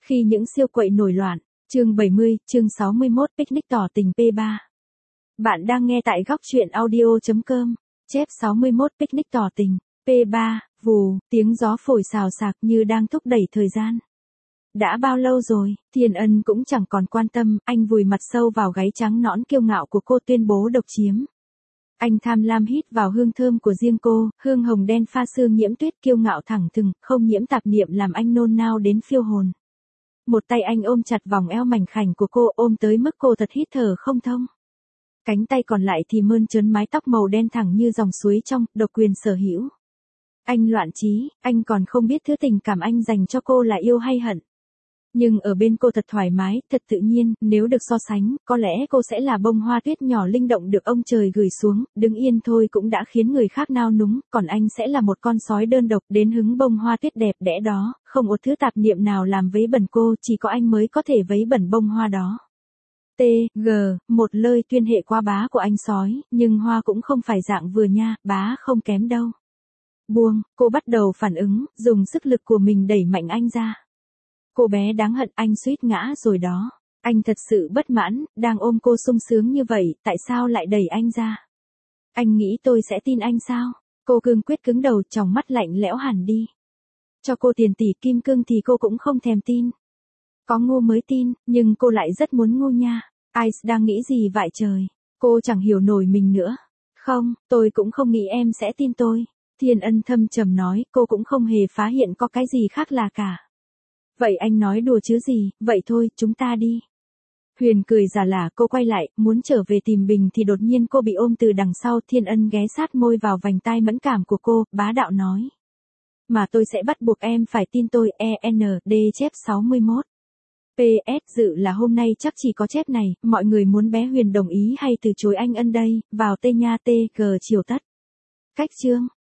Khi những siêu quậy nổi loạn. Chương 70, chương 61, picnic tỏ tình P3. Bạn đang nghe tại góc truyện audio.com. Chép 61 picnic tỏ tình. P3, vù, tiếng gió phổi xào xạc như đang thúc đẩy thời gian. Đã bao lâu rồi, Thiên Ân cũng chẳng còn quan tâm, anh vùi mặt sâu vào gáy trắng nõn kiêu ngạo của cô tuyên bố độc chiếm. Anh tham lam hít vào hương thơm của riêng cô, hương hồng đen pha sương nhiễm tuyết kiêu ngạo thẳng thừng, không nhiễm tạp niệm làm anh nôn nao đến phiêu hồn. Một tay anh ôm chặt vòng eo mảnh khảnh của cô, ôm tới mức cô thật hít thở không thông. Cánh tay còn lại thì mơn trớn mái tóc màu đen thẳng như dòng suối trong, độc quyền sở hữu. Anh loạn trí, anh còn không biết thứ tình cảm anh dành cho cô là yêu hay hận. Nhưng ở bên cô thật thoải mái, thật tự nhiên, nếu được so sánh, có lẽ cô sẽ là bông hoa tuyết nhỏ linh động được ông trời gửi xuống, đứng yên thôi cũng đã khiến người khác nao núng, còn anh sẽ là một con sói đơn độc đến hứng bông hoa tuyết đẹp đẽ đó, không một thứ tạp niệm nào làm vấy bẩn cô, chỉ có anh mới có thể vấy bẩn bông hoa đó. T.G. Một lời tuyên hệ qua bá của anh sói, nhưng hoa cũng không phải dạng vừa nha, bá không kém đâu. Buông, cô bắt đầu phản ứng, dùng sức lực của mình đẩy mạnh anh ra. Cô bé đáng hận, anh suýt ngã rồi đó. Anh thật sự bất mãn, đang ôm cô sung sướng như vậy, tại sao lại đẩy anh ra? Anh nghĩ tôi sẽ tin anh sao? Cô cương quyết cứng đầu, tròng mắt lạnh lẽo hẳn đi. Cho cô tiền tỷ kim cương thì cô cũng không thèm tin. Có ngu mới tin, nhưng cô lại rất muốn ngu nha. Ice đang nghĩ gì vậy trời? Cô chẳng hiểu nổi mình nữa. Không, tôi cũng không nghĩ em sẽ tin tôi. Thiên Ân thâm trầm nói, cô cũng không hề phá hiện có cái gì khác là cả. Vậy anh nói đùa chứ gì, vậy thôi, chúng ta đi. Huyền cười giả lả, cô quay lại, muốn trở về tìm Bình thì đột nhiên cô bị ôm từ đằng sau, Thiên Ân ghé sát môi vào vành tai mẫn cảm của cô, bá đạo nói. Mà tôi sẽ bắt buộc em phải tin tôi, END chép 61. PS dự là hôm nay chắc chỉ có chép này, mọi người muốn bé Huyền đồng ý hay từ chối anh Ân đây, vào tê nha TG chiều tất. Cách chương.